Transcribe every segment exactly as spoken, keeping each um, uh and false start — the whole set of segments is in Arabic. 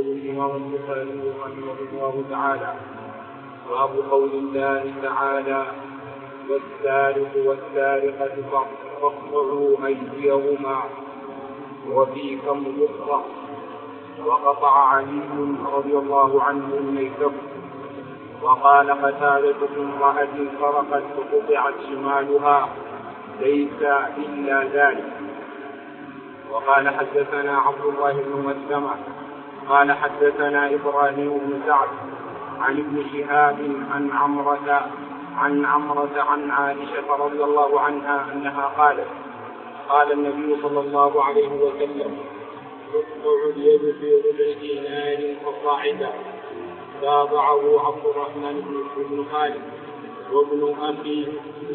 يقول الإمام البخاري رحمه الله تعالى: باب قول الله تعالى: والسارق والسارقة فاقطعوا أيديهما. وفي كم يقطع. وقطع علي رضي الله عنه الميسر. وقال قتادة: امرأة سرقت فقطعت شمالها ليس إلا ذلك. وقال حدثنا عبد الله بن مسلمة قال حدثنا إبراهيم بن سعد عن ابن شهاب عن عمرة عن عمرة عن عائشة رضي الله عنها أنها قالت: قال النبي صلى الله عليه وسلم: تقطع اليد في ربع دينار فصاعدا. تابعه عبد الرحمن بن خالد وابن أخيه.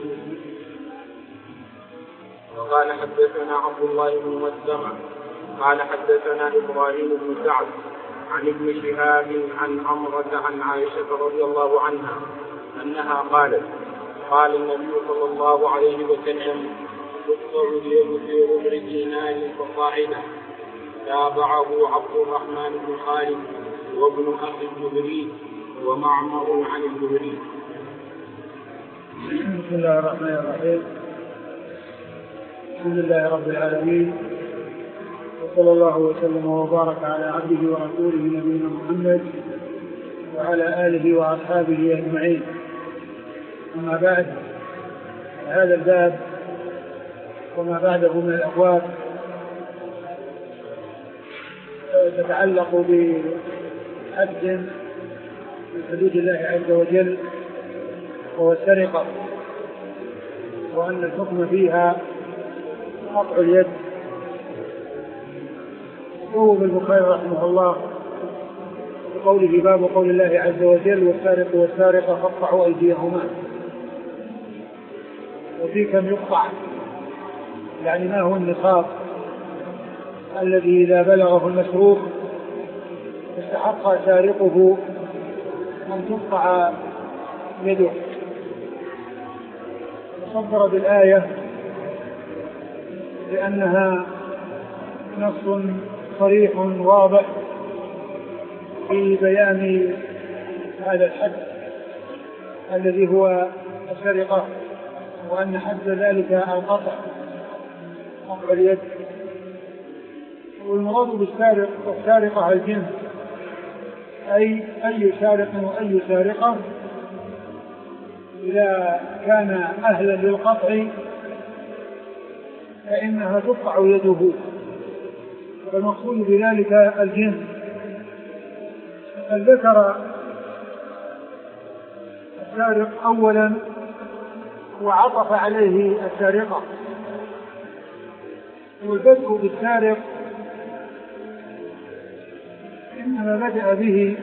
وقال حدثنا عبد الله بن مسلمة قال حدثنا إبراهيم بن سعد عن ابن شهاب عن عمرة عن عائشة رضي الله عنها أنها قالت: قال النبي صلى الله عليه وسلم: تقطع اليد في ربع دينار فصاعدا. تابعه عبد الرحمن بن خالد وابن أخي الزهري ومعمر عن الزهري. بسم الله الرحمن الرحيم. الحمد لله رب العالمين، وصلى الله وسلم وبارك على عبده ورسوله نبينا محمد وعلى آله وأصحابه أجمعين. أما بعد، هذا الباب وما بعده من الأبواب تتعلق بحد من حدود الله عز وجل، وهو السرقة، وأن الحكم فيها قطع اليد. يقول البخاري رحمه الله بقوله: باب قول الله عز وجل: والسارق والسارقة فاقطعوا أيديهما. وفي كم يقطع، يعني ما هو النصاب الذي إذا بلغه المسروق استحق سارقه أن تقطع يده. وصدر بالآية لأنها نص صريح واضح في بيان هذا الحد الذي هو السرقة، وأن حد ذلك القطع، قطع اليد. والمراد بالسارق والسارقة الجنس، أي أي سارق وأي سارقة إذا كان أهلا للقطع فإنها تقطع يده. فالمقصود بذلك الجنس. قد ذكر السارق أولا وعطف عليه السارقة. والبدء بالسارق إنما بدأ به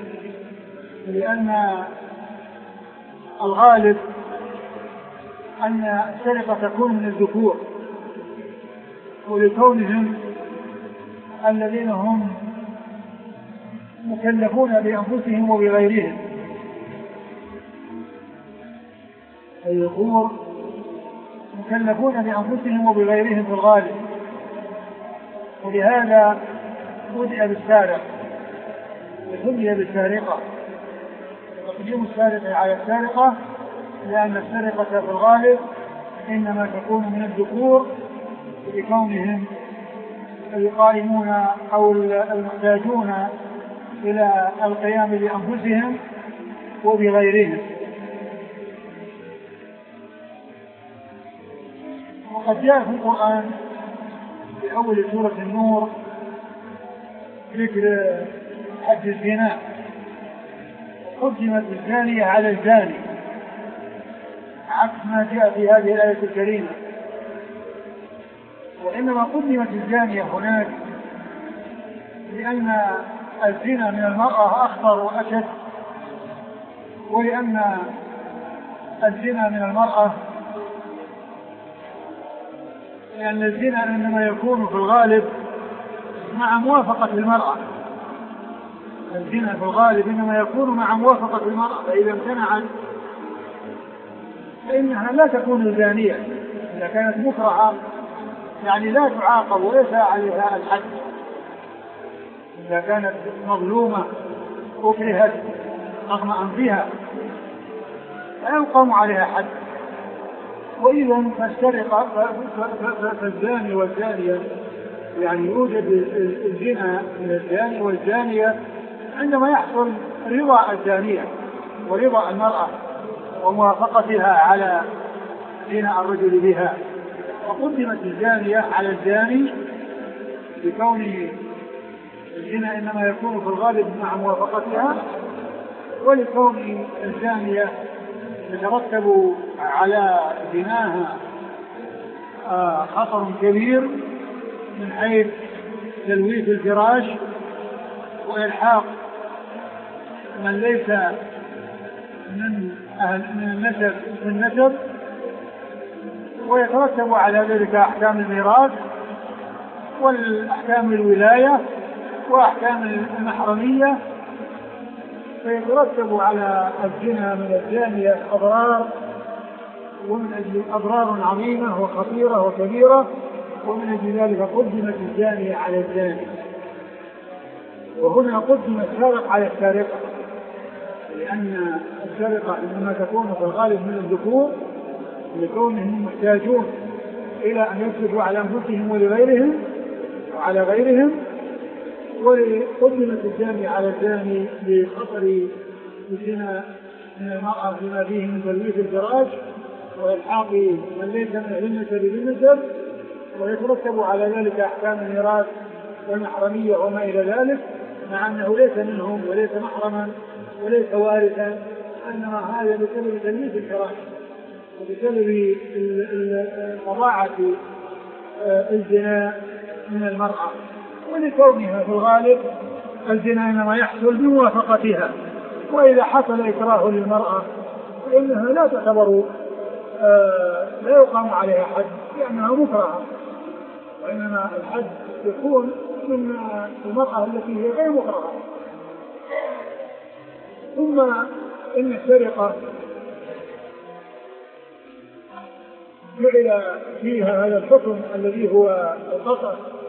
لأن الغالب أن السرقة تكون من الذكور، ولكونهم الذين هم مكلفون بأنفسهم وبغيرهم. الذكور مكلفون بأنفسهم وبغيرهم في الغالب، ولهذا بدأ بالسارق وسمي بالسارقة. تقديم السارق على السارقة لأن السرقة في الغالب إنما تكون من الذكور، لكونهم القائمون أو المحتاجون إلى القيام بأنفسهم وبغيرهم. وقد جاء في القرآن في أول سورة النور ذكر حد الزنا، قدمت الزانية على الزاني عكس ما جاء في هذه الآية الكريمة. وإنما قدمت الزانية هناك لأن الزنا من المرأة أخطر وأشد، ولأن الزنا من المرأة لأن الزنا إنما يكون في الغالب مع موافقة المرأة. الزنا في الغالب إنما يكون مع موافقة المرأة، فإذا امتنعت فإنها لا تكون زانية. إذا كانت مكرهة يعني لا تعاقب وليس عليها الحد. إذا كانت مظلومة أكرهت رغم أنفها لا يقام عليها حد. وإذا فالسرقة فالزاني والزانية يعني يوجد الزنا من الزاني والزانية عندما يحصل رضا الزانية ورضا المرأة وموافقتها على زنا الرجل بها. وقدمت الزانية على الزاني بكون الزنا إنما يكون في الغالب مع موافقتها، ولكون الزانية يترتب على زناها خطر كبير من حيث تلويث الفراش وإلحاق من ليس من أهل من النسب من النسب، ويترتب على ذلك أحكام الميراث والأحكام الولاية وأحكام المحرمية، فيترتب على الزنا من الزانية أضرار، ومن أجل أضرار عظيمة وخطيرة وكبيرة، ومن أجل ذلك قدمت الزانية على الزاني. وهنا قدم السارق على السارقة، لأن السرقة إنما تكون في الغالب من الذكور لكونهم محتاجون إلى أن يفسدوا على أنفسهم ولغيرهم وعلى غيرهم، وقدمت الزانية على الزاني لخطر الزنا من المرأة بما فيه من تلويث الفراش وإلحاق من ليس من أهل النسب بالنسب، ويترتب على ذلك أحكام الميراث والمحرمية وما إلى ذلك، مع أنه ليس منهم وليس محرما وليس وارثا، إنما هذا بسبب تلويث الفراش وبسبب قضاعة الزنا من المرأة، ولكونها في الغالب الزنا إنما يحصل بموافقتها. وإذا حصل إكراه للمرأة فإنها لا تعتبر آه لا يقام عليها حد لأنها مكرهة، وإنما الحد يكون من المرأة التي هي غير مكرهة. ثم إن السرقة جعل فيها هذا الحكم الذي هو القطع،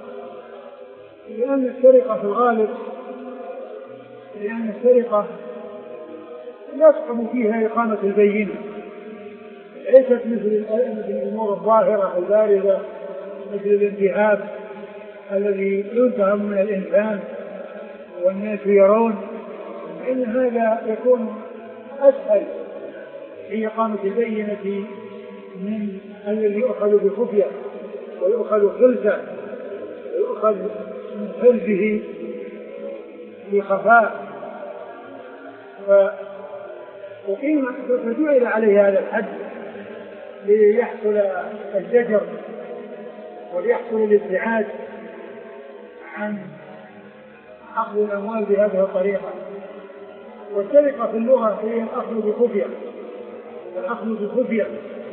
لأن السرقة في الغالب لأن السرقة يصعب فيها إقامة البينة، ليست مثل الأمور الظاهرة البارزة مثل الانتهاب الذي ينتهب من الإنسان والناس يرون، إن هذا يكون أسهل في إقامة البينة من الذي يؤخذ بخفية ويؤخذ خلسة ويؤخذ من حلفه بخفاء. فجعل عليه هذا الحد ليحصل الزجر وليحصل الابتعاد عن أخذ الأموال بهذه الطريقة. والسرقة في اللغة هي الأخذ بخفية، الأخذ بخفية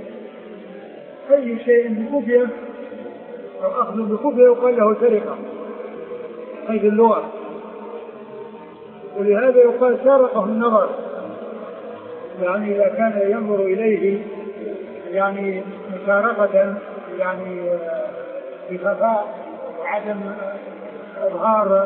أي شيء بخفية أو أخذ بخفية يقال له سرقة أي في اللغة، ولهذا يقال سرقه النظر، يعني إذا كان ينظر إليه يعني مسارقة يعني بخفاء وعدم إظهار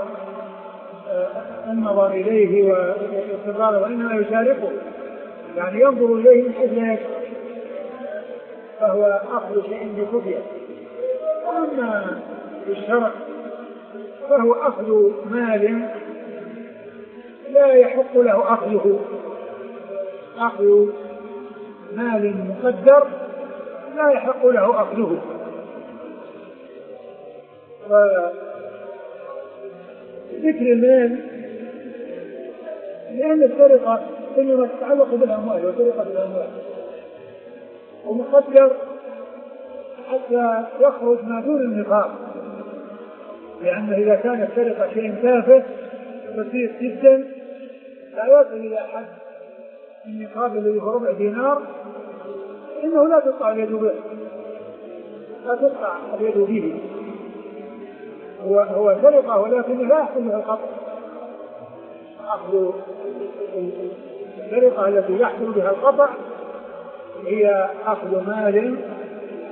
النظر إليه واستقراره، وإنما يسارقه يعني ينظر إليه من حيث لا يشعر، فهو أخذ شيء بخفية. وأما الشرع فهو أخذ مال لا يحق له أخذه، أخذ مال مقدر لا يحق له أخذه. وذكر المال لأن السرقة إنما تتعلق بالأموال وسرقة الأموال، ومقدر حتى يخرج ما دون النقاب، لأنه إذا كانت السرقة شيء تافه بسيط جدا لا يصل إلى حد النقاب الذي هو ربع دينار، إنه لا تقطع اليد به، لا تقطع اليد به، هو هو سرقة ولكن لا يحصل بها القطع. أخذ السرقة التي يحصل بها القطع هي أخذ مال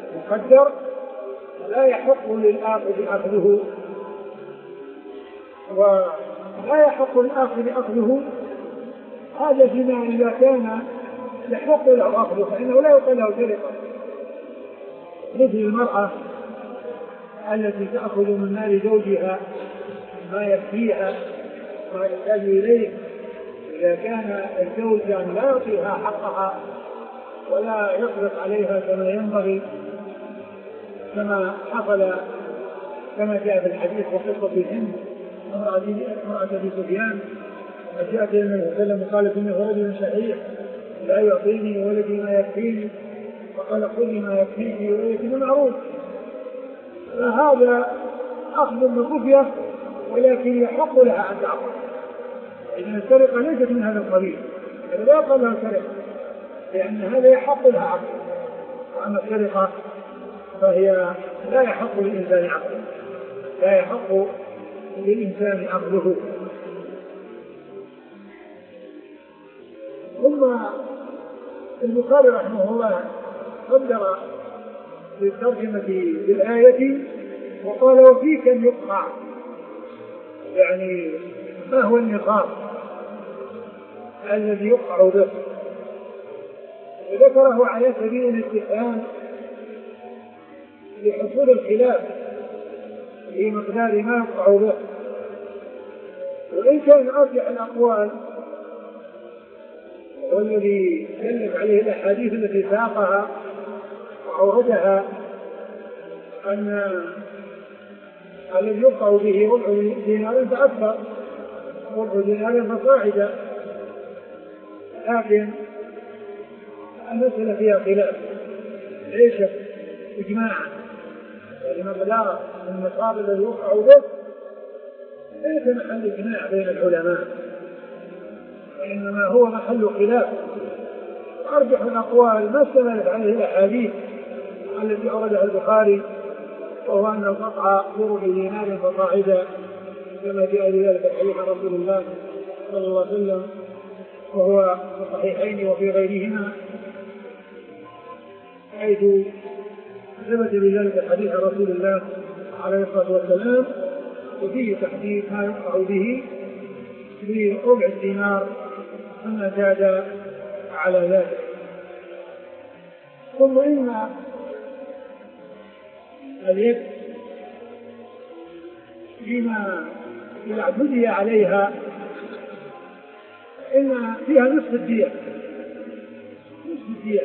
مقدر لا يحق للآخذ أخذه. ولا يحق الآخر أخذه، هذا فيما إذا كان يحق له أخذه فإنه لا يقال له سرقة، مثل المرأة التي تأخذ من مال زوجها ما يكفيها ما يحتاج إليه، إذا كان الزوج يعني لا يعطيها حقها ولا يصرف عليها كما ينبغي، كما حصل كما جاء في الحديث وقصة الهند امرأة أبي سفيان جاءت إلى النبي صلى الله عليه وسلم وقالت إنه رجل شحيح لا يعطيني ولدي ما يكفيني، فقال خذي ما يكفيني ولدي بالمعروف. فهذا أخذ بالرفية ولكن يحق لها أن تعطى، إن السرقة ليست من هذا القبيل، لا يقال لها سرقة لأن هذا يحق لها عقل، وأما السرقة فهي لا يحق للإنسان عقله، لا يحق للإنسان عقله. ثم البخاري رحمه الله قدر في الترجمة بالآية وقال وفي كم يقطع، يعني ما هو النقاط الذي يقطع به، وذكره على سبيل الاستفهام لحصول الخلاف في مقدار ما يقطع به. وإن كان أرجح الأقوال والذي دلت عليه الأحاديث التي ساقها وأوردها أن الذي يقطع به ربع دينار فأكثر، ربع دينار فصاعدا، لكن المسألة فيها خلاف ليست إجماعا، ولمقدار النصاب الذي يقطع به ليس محل إجماع بين العلماء، وإنما هو محل خلاف. أرجح الأقوال ما استندت عليه الأحاديث التي أوردها البخاري، وهو أن القطع بربع دينار فصاعدا كما جاء بذلك الحديث عن رسول الله صلى الله عليه وسلم، وهو في الصحيحين وفي غيرهما، حيث ثبت بذلك الحديث عن رسول الله عليه الصلاة والسلام، وفيه تحديد ما يقطع به بربع الدينار ثم زاد على ذلك. ثم إن اليد فيما إذا اعتدي عليها إن فيها نصف الدية، نصف الدية،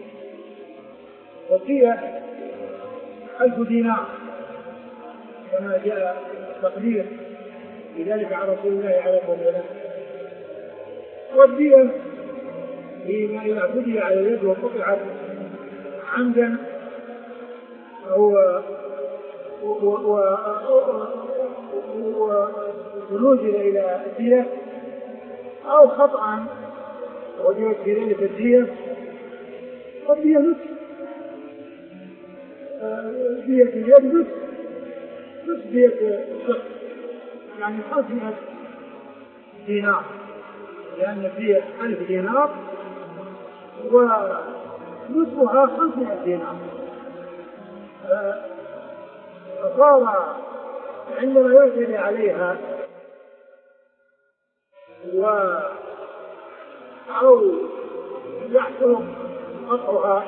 والدية ألف دينار كما جاء تقدير لذلك عن رسول الله عليه الصلاة والسلام. والدية فيما إذا اعتدي على اليد وقطعت عمدا ونزل إلى الدية أو خطأ وجدت في ذلك الدية، فالدية نصف، دية اليد نصف نصف دية الشخص، يعني خمسمائة دينار، لأن الدية ألف دينار ونصفها خمسمائة دينار. فصار عندما يعتدي عليها و أو يحصل قطعها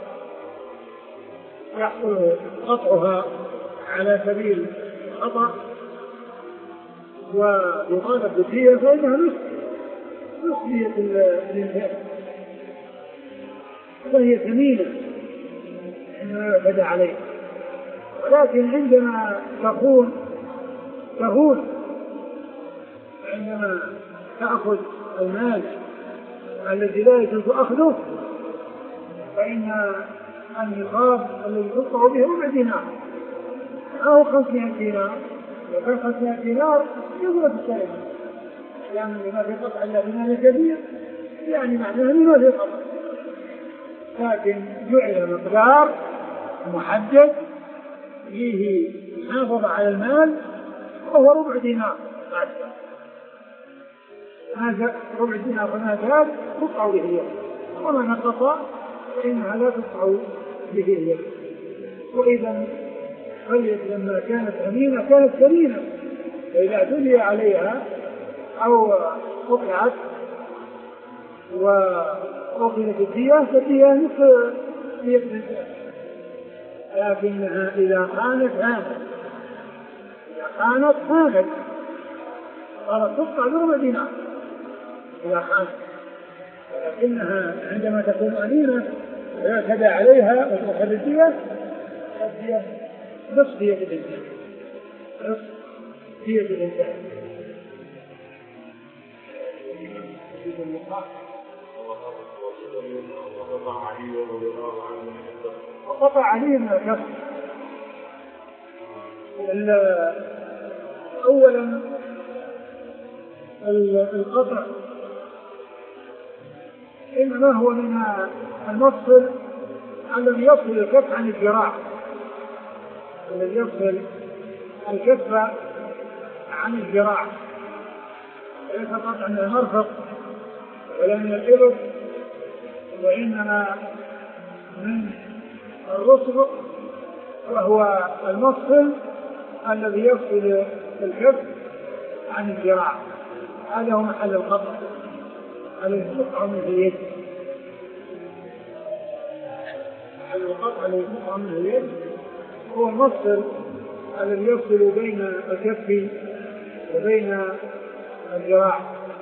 يحصل قطعها على سبيل الخطأ ويطالب بالدية فإنها نصف نصف دية الإنسان، فهي ثمينة عندما يعتدى عليها. ولكن عندما تكون تهون عندما تأخذ المال الذي لا يجوز أخذه فإن النقاب الذي تقطع به ربع دينار أو خمسمائة دينار، لو كان خمسمائة دينار يضرب السرقة، لأن لما في قطع إلا بمال كبير يعني معناه لما في قطع، لكن جعل مقدار محدد فيه محافظة على المال وهو ربع دينار، هذا ربع دينار فما زاد تقطع به اليد، وما نقص فإنها لا تقطع به اليد. وإذا اليد لما كانت أمينة كانت كريمة، فإذا اعتدي عليها أو قطعت وأخذت الدية فالدية نصف دية الإنسان، لكنها إذا خانت هانت، إذا خانت هانت قالت تقطع بربع دينار إذا خانت، لكنها عندما تكون أمينة ويعتدى عليها وتأخذ الدية فالدية نصف دية الإنسان، نصف دية الإنسان. وقطع علي من الكف. أولا القطع إنما هو من المفصل الذي يفصل الكف عن الذراع، الذي يفصل الكف عن الذراع، ليس قطع من المرفق ولا من الإبط، وإنما من الرسغ، وهو المفصل الذي يفصل الكف عن الذراع، هذا هو محل القطع الذي يقطع منه اليد. محل القطع الذي يقطع منه اليد هو المفصل الذي يفصل بين الكف وبين الذراع.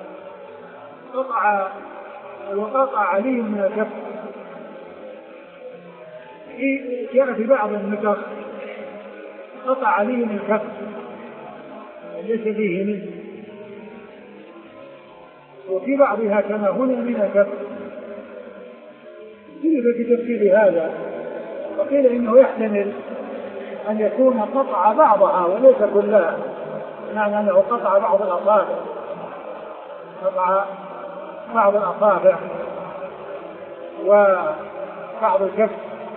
قطع وقطع علي من الكف. جاء في بعض النسخ قطع علي من الكف ليس فيه منه، وفي بعضها كما هنا من الكف. اختلف في تفسير هذا، وقيل انه يحتمل ان يكون قطع بعضها وليس كلها، معنى انه قطع بعض الاصابع، قطع بعض الاصابع وبعض الكف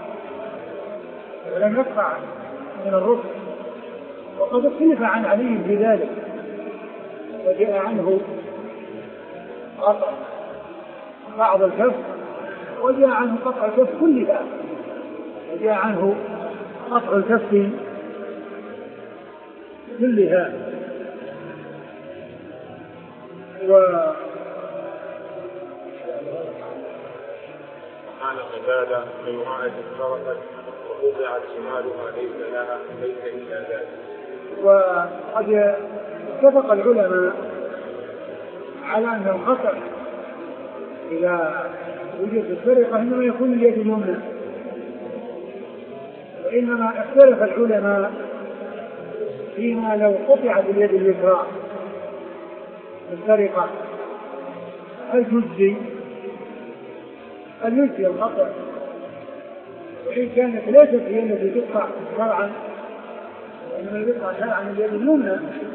ولم يقطع من الركب. وقد اختلف عن علي في ذلك، وجاء عنه قطع بعض الكف، وجاء عنه قطع الكف كلها، وجاء عنه قطع الكف كلها. و عن قتادة من امرأة سرقت ووضعت شمالها ليس لها ليس إلا ذلك. وقد اتفق العلماء على أن الخطأ إذا وجد السرقة إنما يكون اليد اليمنى، وإنما اختلف العلماء فيما لو قطعت اليد اليسرى السرقة هل تجزي؟ هل يجزي الخطأ؟ وإن كانت ليست هي التي تقطع شرعا، وإنما يقطع شرعا اليد اليمنى،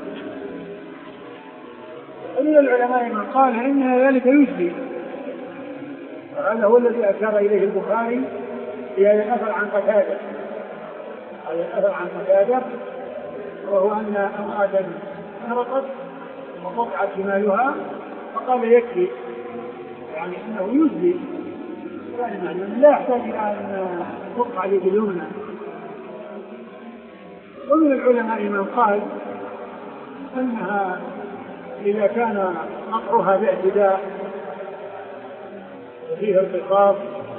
ومن العلماء من قال إن ذلك يجزي، وهذا هو الذي أشار إليه البخاري في هذا الأثر عن قتادة، هذا الأثر عن قتادة، وهو أن امرأة سرقت وقطعت شمالها فقال يكفي، يعني أنه يجزي، يعني لا يحتاج إلى أن تقطع اليد اليمنى. ومن العلماء من قال أنها إذا كان قطعها باعتداء وفيها القصاص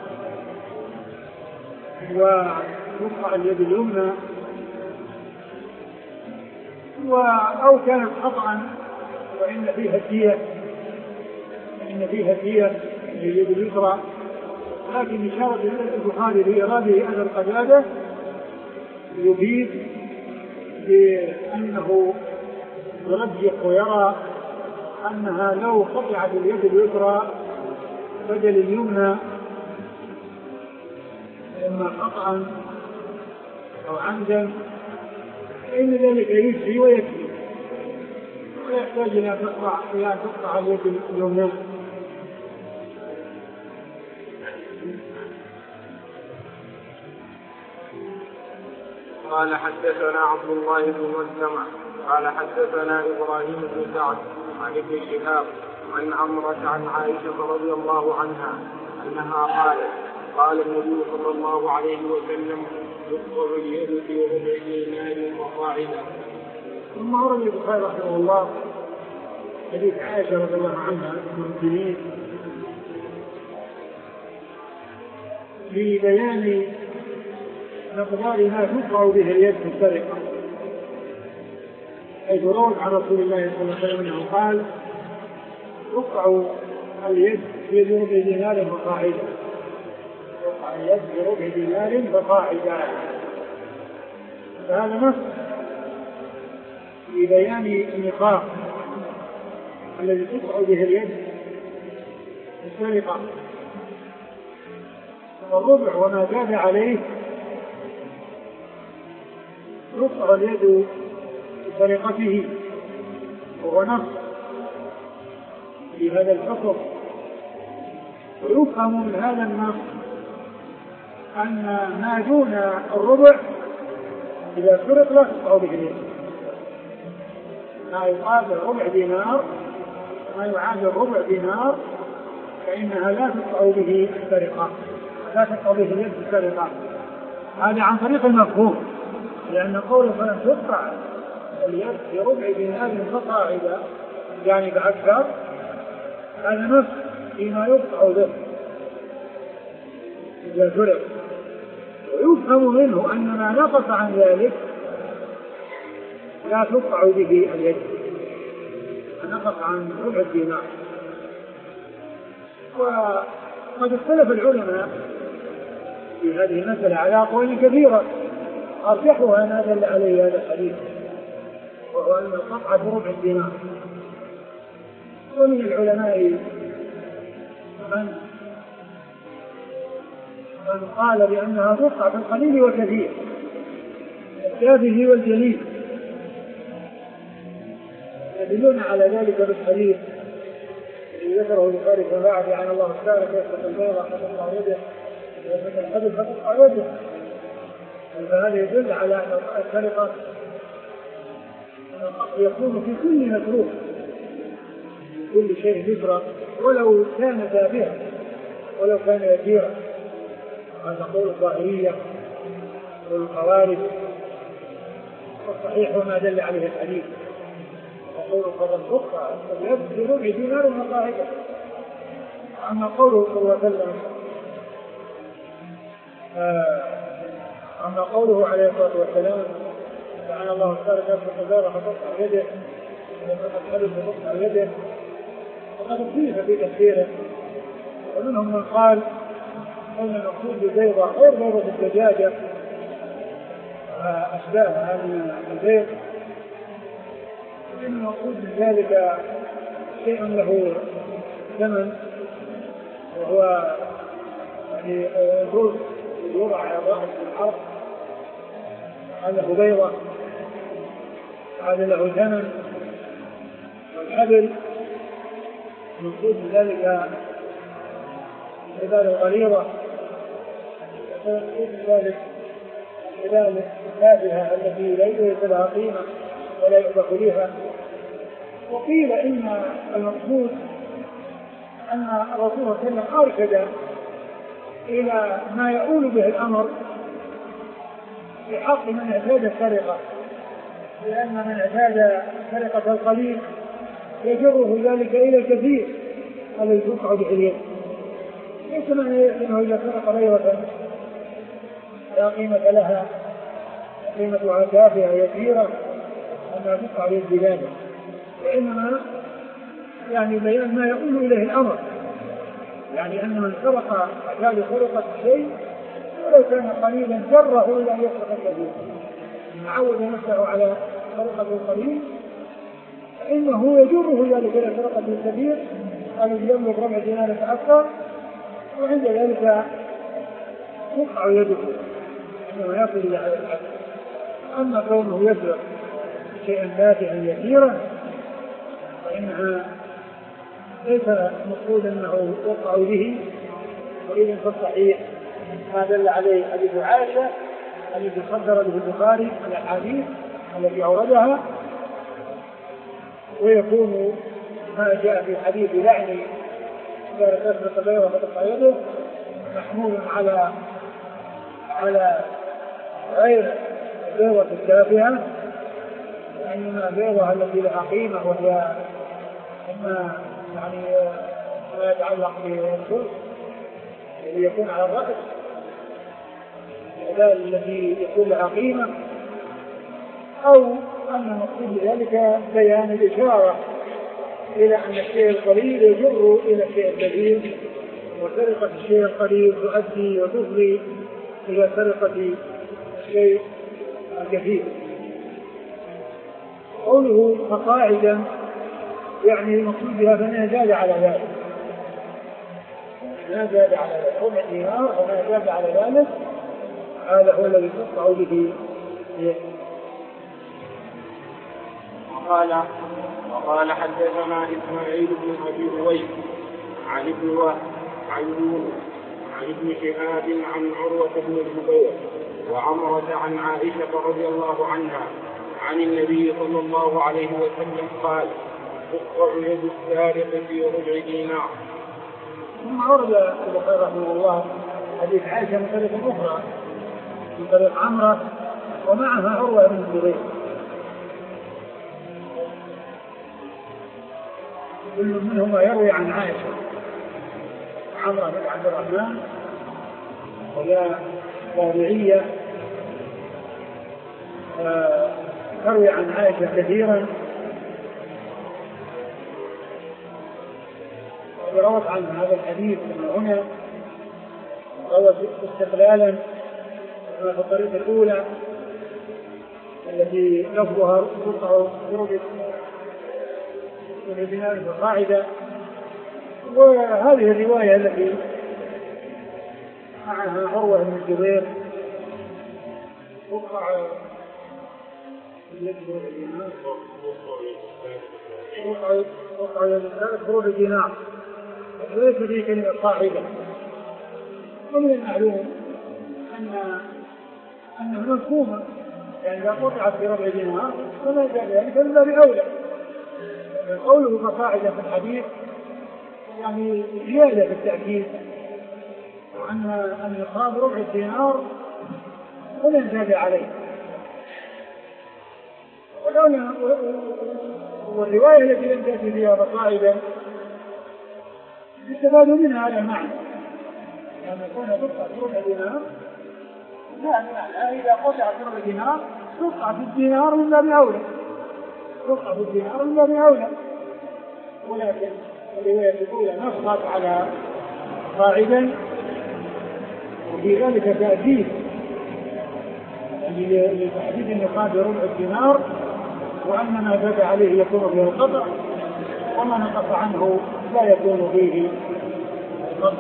وتقطع اليد اليمنى، أو كانت خطأ وإن فيها الدية، إن فيها الدية اليد اليسرى، لكن إشارة البخاري في إراده أثر قتادة يبين بأنه يرجح ويرى أنها لو قطعت اليد اليسرى بدل اليمنى إما قطعا أو عمدا فإن ذلك يجزي ويكفي، ولا يحتاج إلى أن تقطع إلى أن تقطع اليد اليمنى. قال حدثنا عبد الله بن مسلمة قال حدثنا إبراهيم بن سعد عن ابن شهاب عن عمرة عن عائشة رضي الله عنها أنها قالت قال النبي صلى الله عليه وسلم يقطع اليد في ربع دينار وقاعدة. ثم أورد البخاري رحمه الله حديث عائشة رضي الله عنها المؤمنين في بيان مقدار ما تقع به اليد في السرقة، حيث روى عن رسول الله صلى الله عليه وسلم انه قال: تقع اليد في ربع دينار فصاعدا، تقع اليد في ربع دينار فصاعدا. فهذا نص في بيان النقاط الذي تقع به اليد في السرقة، والربع وما زاد عليه تقع اليد بسرقته، وهو نص في هذا الحكم. ويفهم من هذا النص أن ما دون الربع إذا سرق لا تقع به اليد، ما يقابل ربع دينار ما يعادل ربع دينار فإنها لا تقع به السرقة، لا تقع به اليد بالسرقة. هذا عن طريق المفهوم، لأن قوله فلن تقطع اليد في ربع دينار فصاعدا يعني فأكثر، هذا نص فيما يقطع به إذا سرق. ويفهم منه أن ما نقص عن ذلك لا تقطع به اليد، نقص عن ربع الدينار. وقد اختلف العلماء في هذه المسألة على أقوال كثيرة، أرجحها ما دل عليه هذا الحديث، وهو أن القطع بربع الدينار. ومن العلماء من من قال بأنها تقطع في القليل والكثير، التافه والجليل، يدلون على ذلك بالحديث الذي ذكره البخاري فيما بعد: عن الله السارق يسرق البيضة فتقطع يده ويسرق الحبل فتقطع يده. فهذا يدل على أن السرقة يكون في كل مكروه، كل شيء يسرق ولو كان تافها ولو كان يسيرا. هذا قول الظاهرية والخوارج، والصحيح وما دل عليه الحديث. وقول فضل تقطع اليد بربع دينار ومقاعدة. أما قوله صلى الله عليه وسلم أما قوله عليه الصلاة والسلام: لعن الله السارق يسرق البيضة فتقطع يده ويسرق الحبل فتقطع يده، وقد اختلف في تفسيره. ومنهم من قال أن المقصود بالبيضة غير بيضة الدجاجة أشباهها من البيض، إن المقصود من ذلك شيء له ثمن، وهو يعني الرز يوضع على ظاهر الحرب، هذا هو بيضة، هذا له ثمن. والحبل المقصود من ذلك الحبال الغليظة، المقصود من ذلك الحبال التافهة التي ليس لها قيمة ولا يؤبخ لها. وقيل إن المقصود أن الرسول صلى الله عليه وسلم أرشد إلى ما يؤول به الأمر في حق من اعتاد السرقة، لأن من اعتاد سرقة القليل يجره ذلك إلى الكثير الذي تقع به اليد. ليس معنى أنه إذا سرق بيضة لا قيمة لها، قيمتها تافهة يسيرة، أنها تقع بالبلاد، وإنما يعني بيان ما يؤول إليه الأمر، يعني أن من سرق اعتاد سرقة شيء ولو كان قليلا جره إلى أن يسرق الكثير، إن عود نفسه على سرقة القليل فإنه يجره ذلك إلى سرقة الكثير الذي يملك ربع دينار فأكثر، وعند ذلك تقع يده إنه يصل إلى هذا الحد. أما كونه يسرق شيئا تافها يسيرا فإنها ليس مقصود أنه يقع به. وإذن في الصحيح ما دل عليه حديث عائشة الذي صدر به البخاري الأحاديث التي أوردها، ويكون ما جاء في حديث لعن إذا تسرق البيضة فتقطع يده محمول على على غير البيضة التافهة، وإنما البيضة التي لها قيمة وهي إما يعني ما يتعلق بالفلس الذي يكون على الرأس، الحلال التي يكون لها قيمة، أو أن المقصود بذلك بيان الإشارة إلى أن الشيء القليل يجر إلى الشيء الكثير، وسرقة الشيء القليل تؤدي وتفضي إلى سرقة الشيء الكثير. قوله فقاعدا يعني المقصود بها فما زاد على ذلك، ما زاد على ذلك ربع دينار وما زاد على ذلك هذا هو الذي تقطع به. وقال وقال حدثنا إسماعيل بن أبي رويح عن ابن وهب عن يونس عن ابن شهاب عن عروة بن الزبير وعمرة عن عائشة رضي الله عنها عن النبي صلى الله عليه وسلم قال: تقطع يد السارق في ربع دينار. ثم ورد البخاري رحمه الله حديث عائشة من طريق أخرى من طريق عمرة ومعها عروة بن الزبير، كل منهما يروي عن عائشة. عمرة بن عبد الرحمن وهي تابعية تروي عن عائشة كثيرا، وروت عن هذا الحديث من هنا روت استقلالا في الطريقة الأولى التي لفظها تقطع بربع دينار القاعدة، وهذه الرواية التي معها عروة بن الزبير تقطع تقطع بربع دينار، وليس في كلمة قاعدة. ومن المعلوم أن أنه مفهومة، يعني إذا قطعت بربع دينار فما زال ذلك إلا بأولى. قوله فقاعدة في الحديث يعني زيادة في التأكيد، وأن النصاب ربع الدينار ولا زاد عليه. والرواية التي لم تأتي فيها فقاعدة يستفاد منها هذا المعنى، لما يكون تقطع بربع دينار لا معنى إذا قطع بربع دينار تقطع في الدينار من باب أولى، تقطع في الدينار من باب أولى. ولكن الرواية الأولى نصت على قاعدة، وفي ذلك تأكيد لتحديد النصاب بربع الدينار، وأن ما زاد عليه يكون به القطع، وما نقص عنه لا يكون فيه القطع.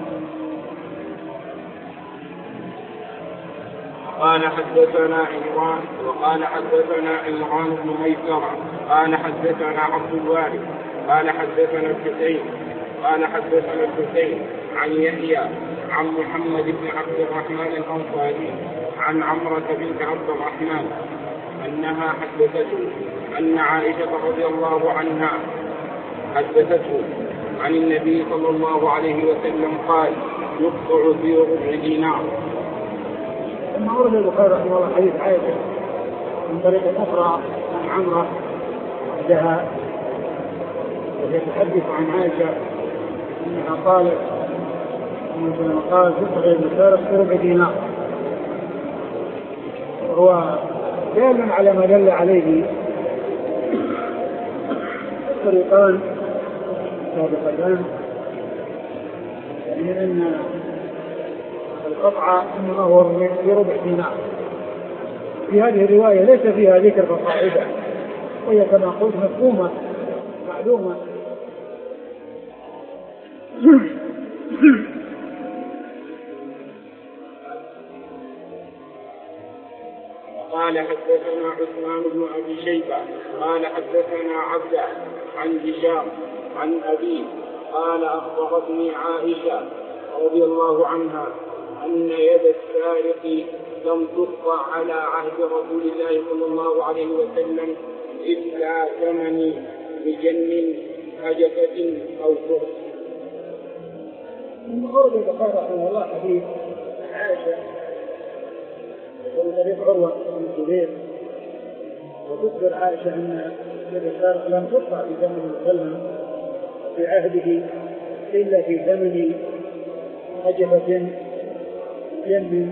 قال حدثنا عمران وقال حدثنا عمران بن ميسرة قال حدثنا عبد الوارث قال حدثنا الحسين قال حدثنا الحسين عن يحيى عن محمد بن عبد الرحمن الأنصاري عن عمرة بنت عبد الرحمن أنها حدثته أن عائشة رضي الله عنها حدثته عن النبي صلى الله عليه وسلم قال: يقطع في ربع دينار. ثم ورد البخاري رحمه الله حديث عائشة من طريق أخرى عن عمرة وحدها، وهي تحدث عن عائشة أنها قالت أنه قال تقطع يد السارق في ربع دينار، وهو دال على ما دل عليه الطريقان سابقتان، يعني أن القطع إنما هو بربع دينار. في هذه الرواية ليس فيها ذكر فقاعدة، وهي كما قلت مفهومة معلومة. قال حدثنا عثمان بن أبي شيبة قال حدثنا عبد عن هشام عن أبيه قال: أخبرتني عائشة رضي الله عنها أن يد السارق لم تقطع على عهد رسول الله صلى الله عليه وسلم إلا ثمن بجن حجفة أو فرس. ثم ورد البخاري رحمه الله حديث عائشة ومن طريق عروة بن الزبير وتخبر عائشة أن الرسالة لم تقطع في زمن وسلم في عهده إلا في ثمن حجفة جن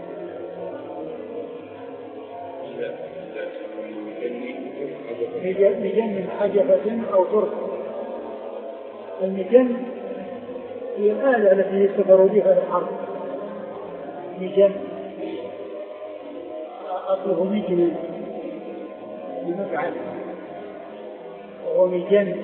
مجن حجفة أو فرق. المجن هي الآلة التي يستفر بها الحرب. مجن أصله مجن بمفعل وهو مجن،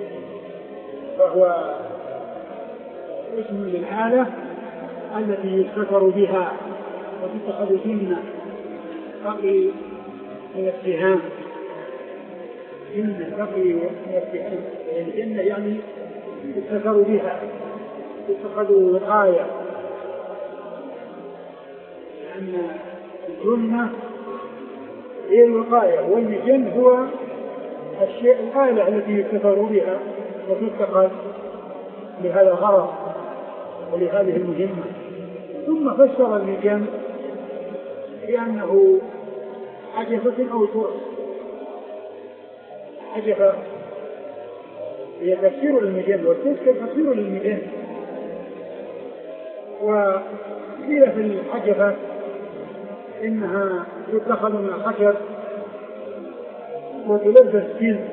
فهو اسم للآلة التي يستفر بها وتتخذ جنة تقي من السهام. جنة تقي من السهام، الجنة يعني يستفر بها تتخذ وقاية، لأن الجنة هي الوقاية والمجن هو الشيء الآلة التي يستفر بها وتتخذ لهذا الغرض ولهذه المهمة. ثم فسر المجن بأنه حجفة أو ترس. حجفة هي تفسير للمجن والترس تفسير للمجن. وقيل في الحجفة إنها تتخذ من الخشب وتلبس جلد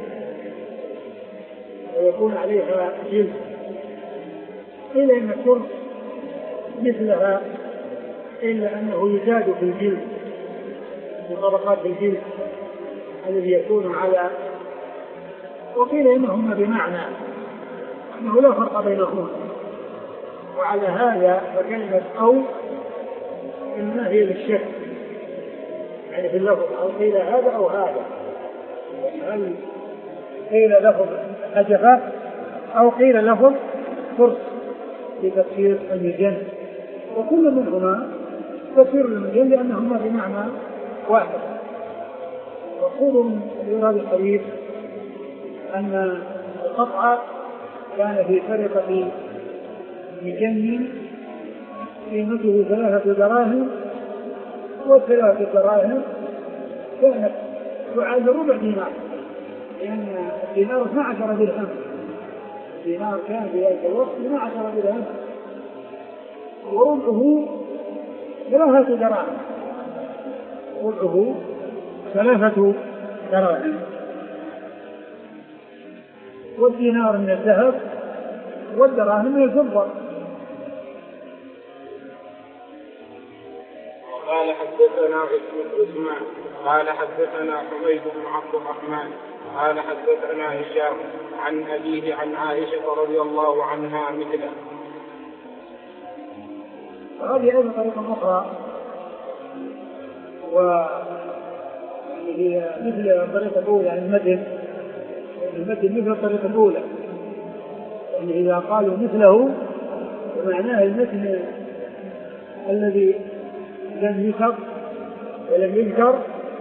ويكون عليها جلد. قيل إن الترس مثلها إلا أنه يزاد في الجلد في طبقات الجلد الذي يكون على. وقيل إنهما بمعنى أنه لا فرق بينهما. وعلى هذا فكلمة أو إنما هي للشك يعني في اللفظ، أو قيل هذا أو هذا، هل قيل لفظ حجفة أو قيل لفظ فرس لتفسير المجن، وكل منهما تفسير المجن لأنهما بمعنى واحد. وقول من هذا الحديث أن القطع كان في سرقة مجن قيمته ثلاثة دراهم، والثلاثة دراهم كانت تعادل ربع دينار، لأن الدينار اثنا عشر درهم. الدينار كان في ذلك الوقت اثنا عشر درهم، وربعه ثلاثة دراهم. ربعه ثلاثة دراهم، والدينار من الذهب والدراهم من الفضة. قال حدثنا عثمان قال حدثنا حميد بن عبد الرحمن قال حدثنا هشام عن أبيه عن عائشة رضي الله عنها مثله. هذه أيضا طريقة أخرى، وهي مثل الطريقة الأولى يعني المتن المتن مثل الطريقة الأولى، يعني إذا قالوا مثله فمعناه المتن الذي لم يكر ولم ينكر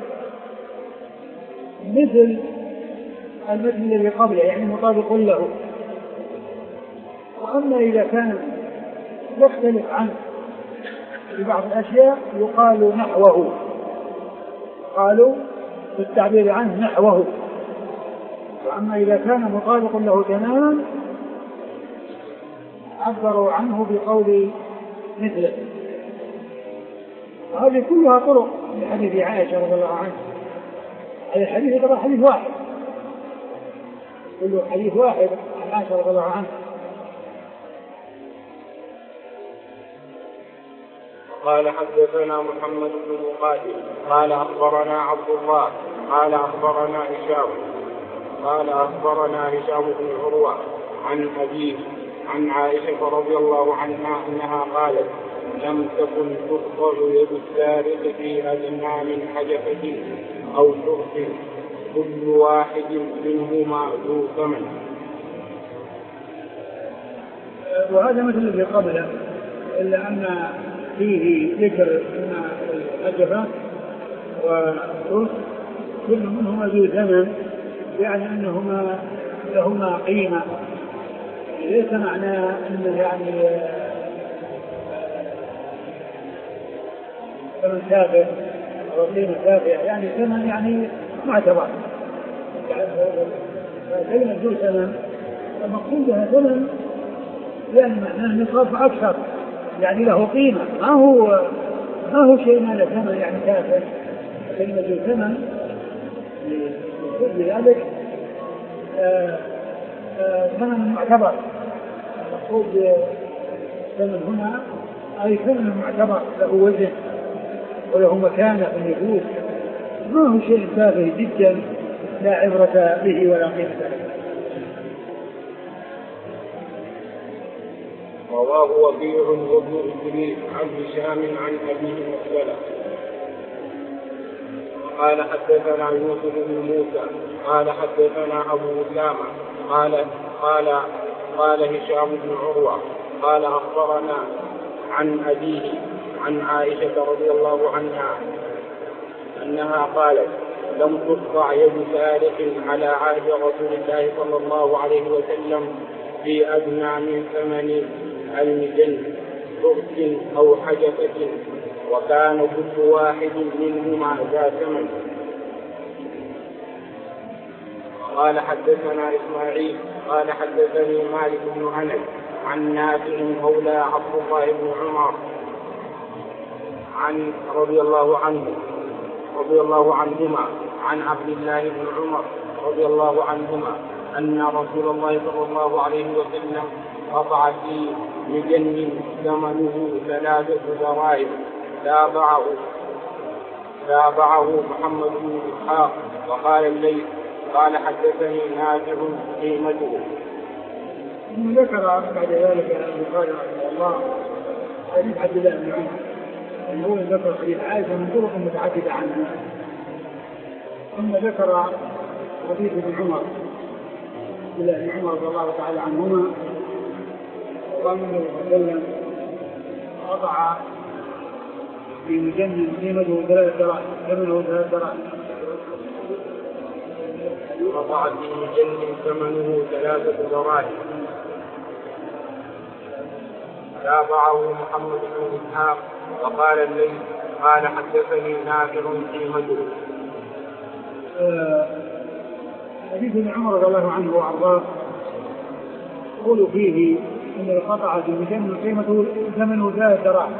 مثل المتن الذي قبله يعني مطابق له. وأما إذا كان يختلف عنه في بعض الأشياء يقال نحوه، قالوا في التعبير عنه نحوه. وأما إذا كان مطابق له تماما عبروا عنه بقول مثله. وهذه كلها طرق لحديث عائشة رضي الله عنها. هذا الحديث طبعا حديث واحد، كله حديث واحد عن عائشة رضي الله عنها. قال حدثنا محمد بن مقاتل قال أخبرنا عبد الله قال أخبرنا هشام قال أخبرنا هشام بن عروة عن أبيه عن عائشة رضي الله عنها أنها قالت لم تكن تقطع يد السارق في أدنى من حجفة أو شرط كل واحد منهما ذو ثمن. وهذا مثل الذي قبله، إلا أن فيه ذكر أن الحجفة وشرط كل منهما ذو ثمن، يعني أنهما لهما قيمة. ليس معناه أنه يعني ثمن تافه أو قيمة تافهة، يعني ثمن يعني معتبر. كلمة ذو ثمن المقصود بها ثمن يعني معناه نصاب أكثر، يعني له قيمة، ما هو ما هو شيء ما له ثمن يعني تافه. كلمة ذو ثمن لذلك ثمن معتبر. المقصود ثمن هنا أي ثمن معتبر له وزن وله مكانة في النفوس، ما هو شيء تافه جدا لا عبرة به ولا قيمة له. رواه وكيع وابن إدريس عن هشام عن أبيه مسلمة قال حدثنا يوسف بن موسى قال حدثنا أبو أسامة قال قال قال هشام بن عروة قال أخبرنا عن أبيه عن عائشة رضي الله عنها أنها قالت لم تقطع يد سارق على عهد رسول الله صلى الله عليه وسلم في أدنى من ثمن المجن بغس أو حجفة، وكان كل واحد منهما ذا ثمن. قال حدثنا إسماعيل قال حدثني مالك بن أنس عن نافع مولى عبد الله بن عمر عن رضي الله عنه رضي الله عنهما عن عبد الله بن عمر رضي الله عنهما أن رسول الله صلى الله عليه وسلم قطع في مجن ثمنه ثلاثة دراهم تابعه تابعه محمد بن إسحاق وقال الليث قال حدثني نافع قيمته. ثم ذكر بعد ذلك البخاري رحمه الله حديث عبد الله بن عمر أنه ذكر حديث عائشة من طرق متعددة عنها، ثم ذكر حديث ابن عمر عبد الله بن عمر رضي الله تعالى عنهما قال النبي صلى الله عليه وسلم قطع في مجن قيمته ثلاث دراهم ثمنه ثلاث دراهم قطع في مجن ثمنه ثلاثة دراهم تابعه محمد بن إسحاق وقال الليث قال حدثني نافع قيمته. حديث ابن عمر رضي الله عنه وارضاه يقول فيه ان القطعه في مجن قيمته ثمنه ثلاث دراهم.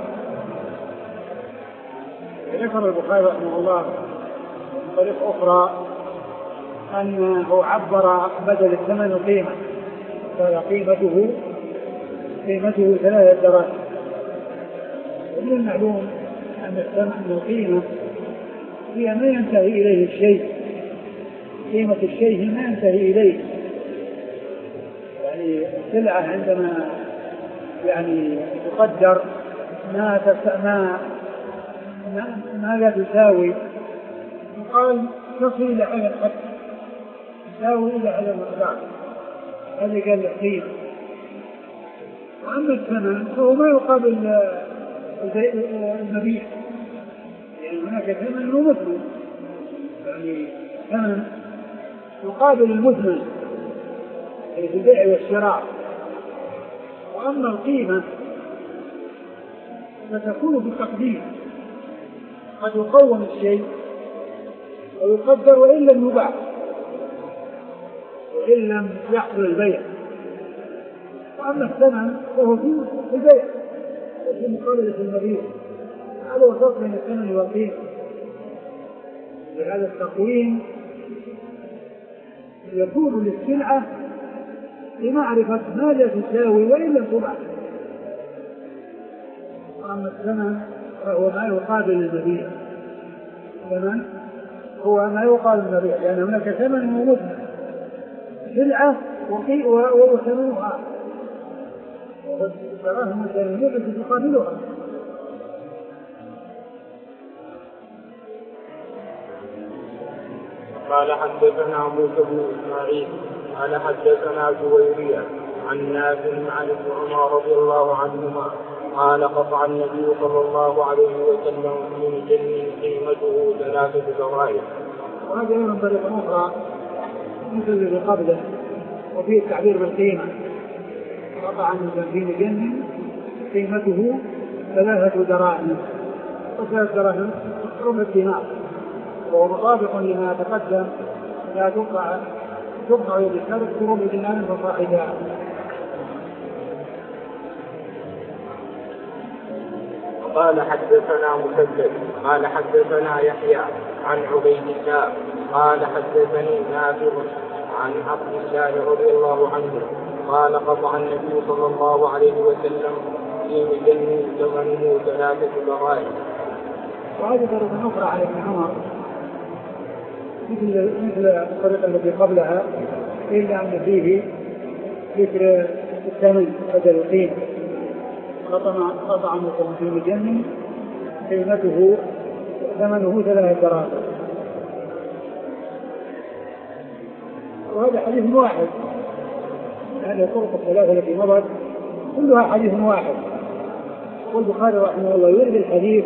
ذكر البخاري رحمه الله من طريق اخرى انه عبر بدل الثمن قيمه، قال قيمته قيمته ثلاث دراهم. ومن المعلوم ان القيمه هي ما ينتهي اليه الشيء، قيمة الشيء ما ينتهي إليه، يعني السلعة عندما يعني تقدر ما ما ما, ما لا تساوي يقال تصل إلى هذا الحد، تساوي إلى هذا المقدار، هذا قال القيمة. وأما الثمن فهو ما يقابل المبيع، يعني هناك ثمن ومثمن، يعني ثمن يقابل المثمن في البيع والشراء. وأما القيمة فتكون بالتقدير، قد يقوم الشيء ويقدر وإن لم يباع وإن لم يحصل البيع. وأما الثمن فهو في البيع وفي مقابلة المبيع، هذا هو الفرق بين الثمن والقيمة. لهذا التقويم يكون للسلعة لمعرفة ماذا تساوي وإن لم تباع. أما الثمن فهو ما يقابل المبيع، الثمن هو ما يقابل المبيع، لأن يعني هناك ثمن ومثمن، سلعة وثمنها والدراهم الثمنية التي تقابلها. قال حدثنا موسى بن إسماعيل قال حدثنا جويرية عن نافع عن ابن عمر رضي الله عنهما قال قطع النبي صلى الله عليه وسلم في مجن قيمته ثلاثة دراهم. وهذا من طريق أخرى مثل الذي قبله وفيه التعبير بالقيمة. قطع في مجن قيمته ثلاثة دراهم، وثلاث دراهم ربع دينار، وهو مطابق لما تقدم: لا تقع تقع يد السارق قرون دينار فصاحبها. قال حدثنا مسدد قال حدثنا يحيى عن عبيد الله قال حدثني نافع عن عبد الله رضي الله عنه قال قطع النبي صلى الله عليه وسلم في مجن ثمنه ثلاثة دراهم. وهذه طريقة أخرى على ابن عمر مثل مثل الطريقة التي قبلها، إلا أن فيه ذكر الثمن بدل القيمة. قطع مثلا في مجن قيمته ثمنه ثلاثة دراهم. وهذا حديث واحد، هذه الطرق الثلاثة التي مضت كلها حديث واحد. والبخاري رحمه الله يرد الحديث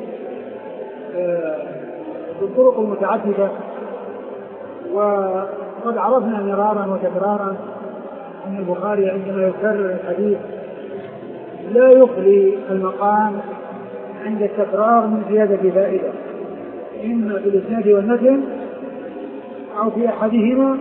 بالطرق المتعددة، وقد عرفنا مرارا وتكرارا أن البخاري عندما يكرر الحديث لا يخلي المقام عند التكرار من زيادة فائدة، إما في الإسناد والمتن أو في أحدهما.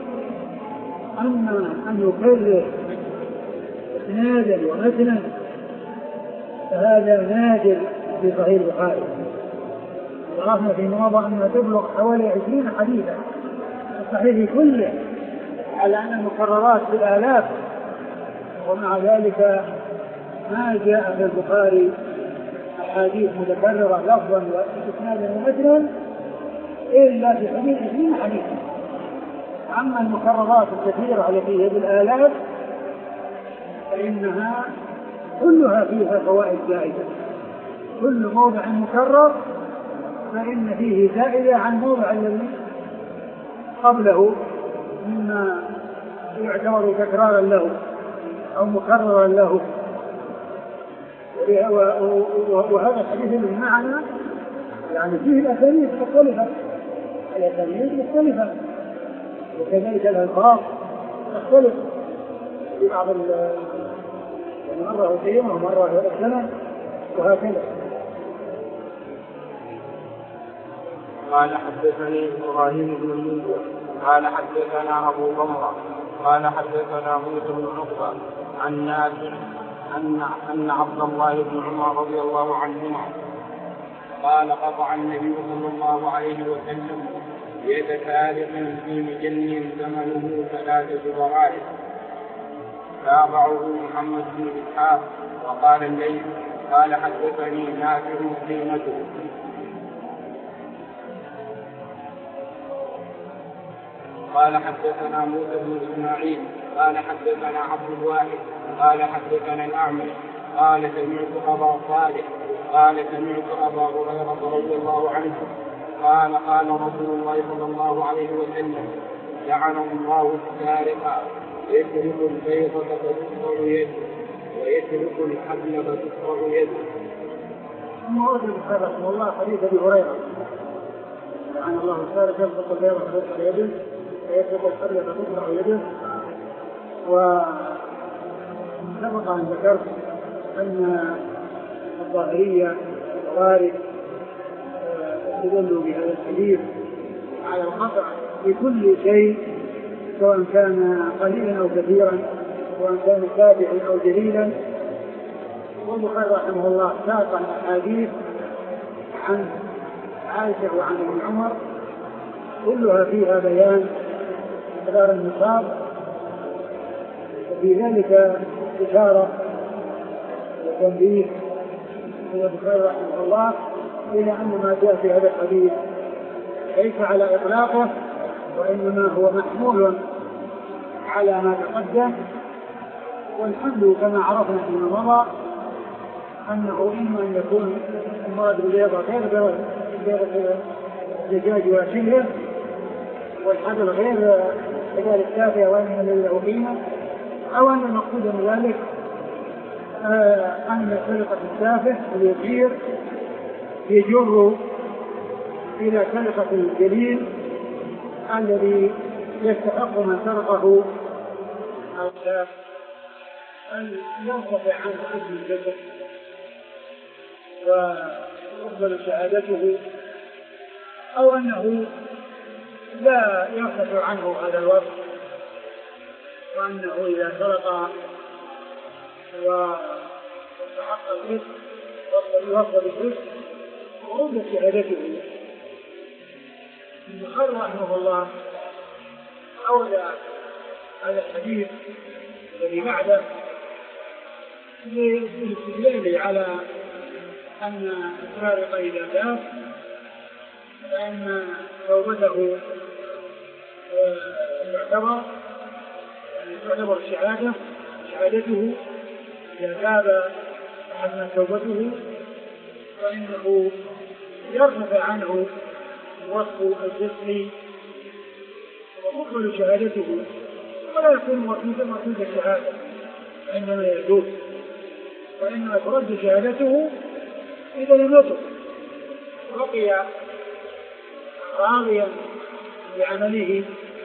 أما أن يكرر إسنادا ومتنا فهذا نادر في صحيح البخاري. عرفنا في مواضع أنها تبلغ حوالي عشرين حديثا الصحيح كله، على أن المكررات بالآلاف، ومع ذلك ما جاء في البخاري أحاديث متكررة لفظا وإسنادا ومتنا إلا في حديث عشرين حديثا. أما المكررات الكثيرة التي هي بالآلاف فإنها كلها فيها فوائد زائدة. كل موضع مكرر فإن فيه زائدة عن موضع الذي قبله مما يعتبر تكرارا له أو مكررا له. وهذا الحديث اللي معنا يعني فيه الأسانيد مختلفة، الأسانيد مختلفة، وكذلك الألفاظ تختلف في بعض مرة وسيمة ومرة سنة وهكذا. قال حدثني إبراهيم بن يوسف قال حدثنا أبو ضمرة قال حدثنا موسى بن عقبة عن نافع أن أن عبد الله بن عمر رضي الله عنهما قال قطع النبي صلى الله عليه وسلم يد سارق في مجن ثمنه ثلاثة دراهم. تابعه محمد بن إسحاق وقال الليث قال حدثني نافع قيمته. قال حدثنا موسى بن إسماعيل قال حدثنا عبد الواحد قال حدثنا الأعمش قال سمعت أبا صالح قال سمعت أبا هريرة رضي الله عنه قال قال رسول الله صلى الله عليه وسلم لعن الله السارق يسرق البيضة فتقطع يده ويسرق الحبل فتقطع يده. ورد البخاري رحمه الله حديث أبي هريرة لعن الله السارق يسرق البيضة فتقطع يده ويسرق الحبل فتقطع يده. وسبق أن ذكرت أن الظاهرية والخوارج استدلوا بهذا الحديث على القطع في كل شيء سواء كان قليلا أو كثيرا، سواء كان تابعا أو جليلا. والبخاري رحمه الله ساق الأحاديث عن عائشة وعن ابن عمر كلها فيها بيان مقدار النصاب، وفي ذلك إشارة وتنبيه من البخاري رحمه الله إلى أن ما جاء في هذا الحديث ليس على إطلاقه، وإنما هو محمول على ما تقدم. والحمل كما عرفنا فيما مضى أنه إما أن يكون المراد بالبيضة غير بيضة الدجاج وشبهه، والحبل غير كذلك الشافية وإنما الذي له قيمة، أو أن المقصود من ذلك آه أن سرقة السافه اليسير يجر إلى سرقة الجليل الذي يستحق من سرقه أن ينقطع عنه اسم الجسد ويقبل شهادته أو أنه لا يرتفع عنه هذا الوصف، وأنه إذا سرق واستحق الرزق وصل بالرزق ورد شهادته. البخاري رحمه الله أورد هذا الحديث الذي بعده للاستدلال على أن السارق إذا تاب فإن توبته تعتبر تعتبر شهادة شهادته إذا تاب حسن توبته، فإنه يرتفع عنه وصف الجسم وتقبل شهادته، ولا يكون مرتوبا مرتوب الشهادة عندما يتوب، وإنما ترد شهادته إذا لم يتب بقي راضيا بعمله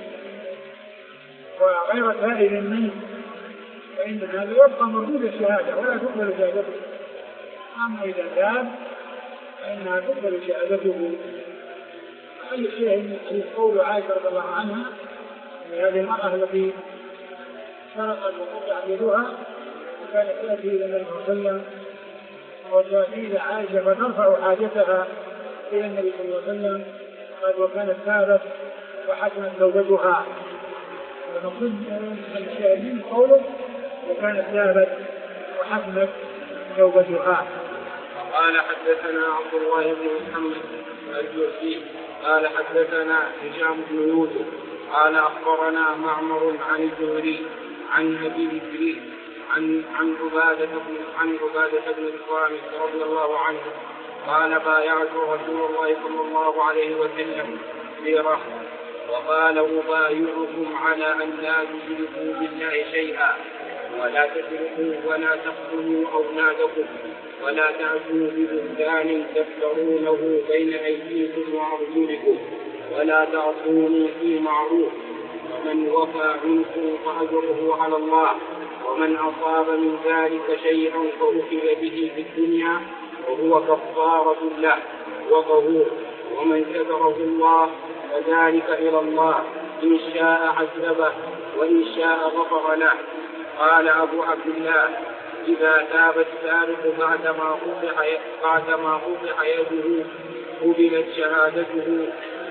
وغير تائب منه، فإن هذا يبقى مردود الشهادة ولا تقبل شهادته. أما إذا تاب فإنها تقبل شهادته. أي شيء من قول عائشة رضي الله عنها هذه المرأة التي سرقت وقطع يدها وكانت تأتي إلى النبي صلى الله عليه وسلم وتأتي إلى عائشة فترفع حاجتها إلى النبي صلى الله عليه وسلم قال وكانت تابت وحسنت توبتها. ونقول الشاهدين قوله وكانت تابت وحسنت توبتها. قال حدثنا عبد الله بن محمد الجوزي قال حدثنا هشام بن يوسف قال أخبرنا معمر عن الزهري عن أبي بكر عن عن عبادة بن عن عبادة بن الصامت رضي الله عنه قال بايعت رسول الله صلى الله عليه وسلم في رهط وقال أبايعكم على أن لا تشركوا بالله شيئا ولا تسرقوا ولا تقتلوا أولادكم ولا تأتوا ببهتان تفترونه بين أيديكم وأرجلكم ولا تعصوني في معروف ومن وفى منكم فأجره على الله ومن أصاب من ذلك شيئا فأخذ به في الدنيا وهو كفارة له وطهور ومن كفره الله فذلك إلى الله إن شاء عذبه وإن شاء غفر له. قال أبو عبد الله إذا تاب السارق بعدما قطع بعدما قطع يده قبلت شهادته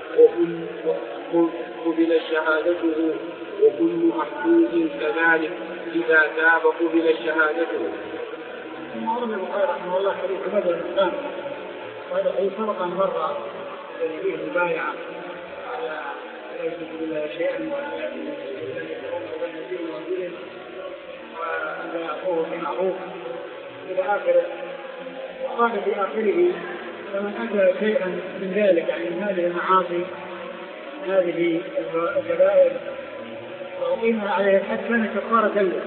قبلت شهادته وكل محدود كذلك إذا تاب قبلت شهادته. ثم البخاري رحمه الله حديث عبادة بن الصامت وهذا حديث سبق مرة فيه البايعة على لا يشرك بالله شيئا ولا يكون بين دين ودين ولا يأخذه بمعروف إلى آخره. وقال في آخره فمن أتى شيئا من ذلك يعني من هذه المعاصي هذه الكبائر وأقيم عليه الحد كان كفارة له.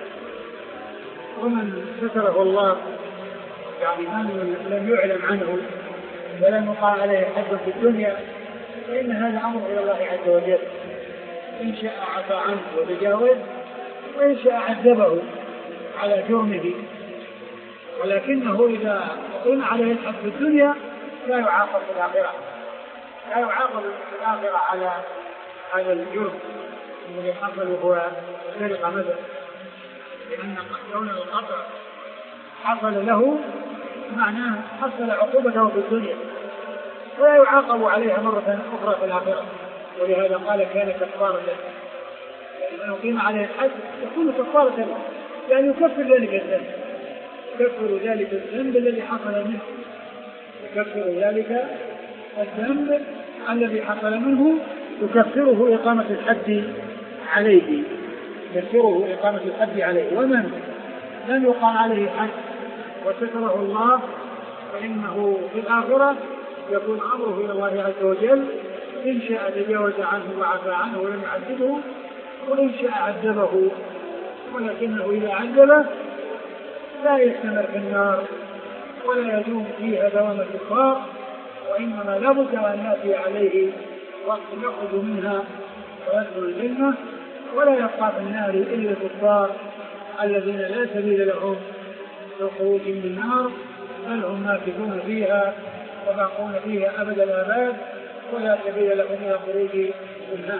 ومن ستره الله يعني من لم يعلم عنه ولم يقال عليه حد في الدنيا فإن هذا أمر إلى الله عز وجل، إن شاء عفى عنه وتجاوز وإن شاء عذبه على جرمه، ولكنه إذا أقيم عليه الحد في الدنيا لا يعاقب في الآخرة لا يعاقب في الآخرة على هذا الجرم الذي حصل وهو سرقة مثلا، لأن كون القطع حصل له معناه حصل عقوبته في الدنيا ولا يعاقب عليها مرة أخرى في الآخرة. ولهذا قال كان كفارة له، لأنه قيم عليه الحد يكون كفارة له يعني يكفر ذلك الذنب يكفر ذلك الذنب الذي حصل منه يكفر ذلك الذنب الذي حصل منه يكفره إقامة الحد عليه يكفره إقامة الحد عليه. ومن لم يقام عليه حد وستره الله فإنه في الآخرة يكون أمره إلى الله عز وجل، إن شاء تجاوز عنه وعفى عنه ولم يعذبه وإن شاء عذبه، ولكنه إذا عذبه لا يستمر في النار ولا يدوم فيها دوام الكفار، وإنما لابد أن يأتي عليه وقت يخرج منها ويدخل الجنة ولا يبقى في النار إلا الكفار الذين لا سبيل لهم للخروج من النار بل هم ماكثون فيها وباقون فيها أبد الآباد ولا سبيل له من الخروج منها.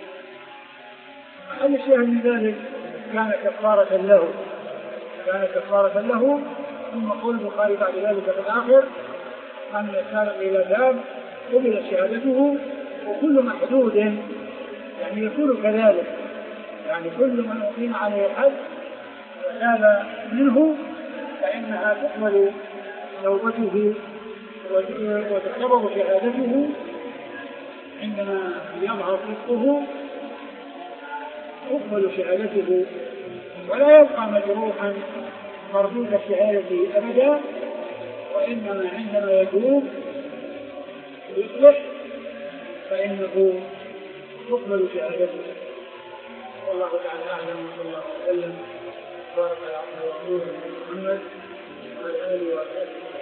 محل الشاهد من ذلك كان كفارة له كان كفارة له ثم قول البخاري بعد ذلك في الآخر أن السارق إلى باب قبل شهادته، وكل محدود يعني يكون كذلك، يعني كل من أقيم عليه الحد وتاب منه فإنها تقبل توبته وتعتبر شهادته عندما يظهر صدقه، تقبل شهادته ولا يبقى مجروحا مردود الشهادة أبدا، وإنما عندما يتوب ويصلح فإنه تقبل شهادته. والله تعالى أعلم، صلى الله عليه وسلم بارك على عبده ورسوله محمد وعلى آله وصحبه.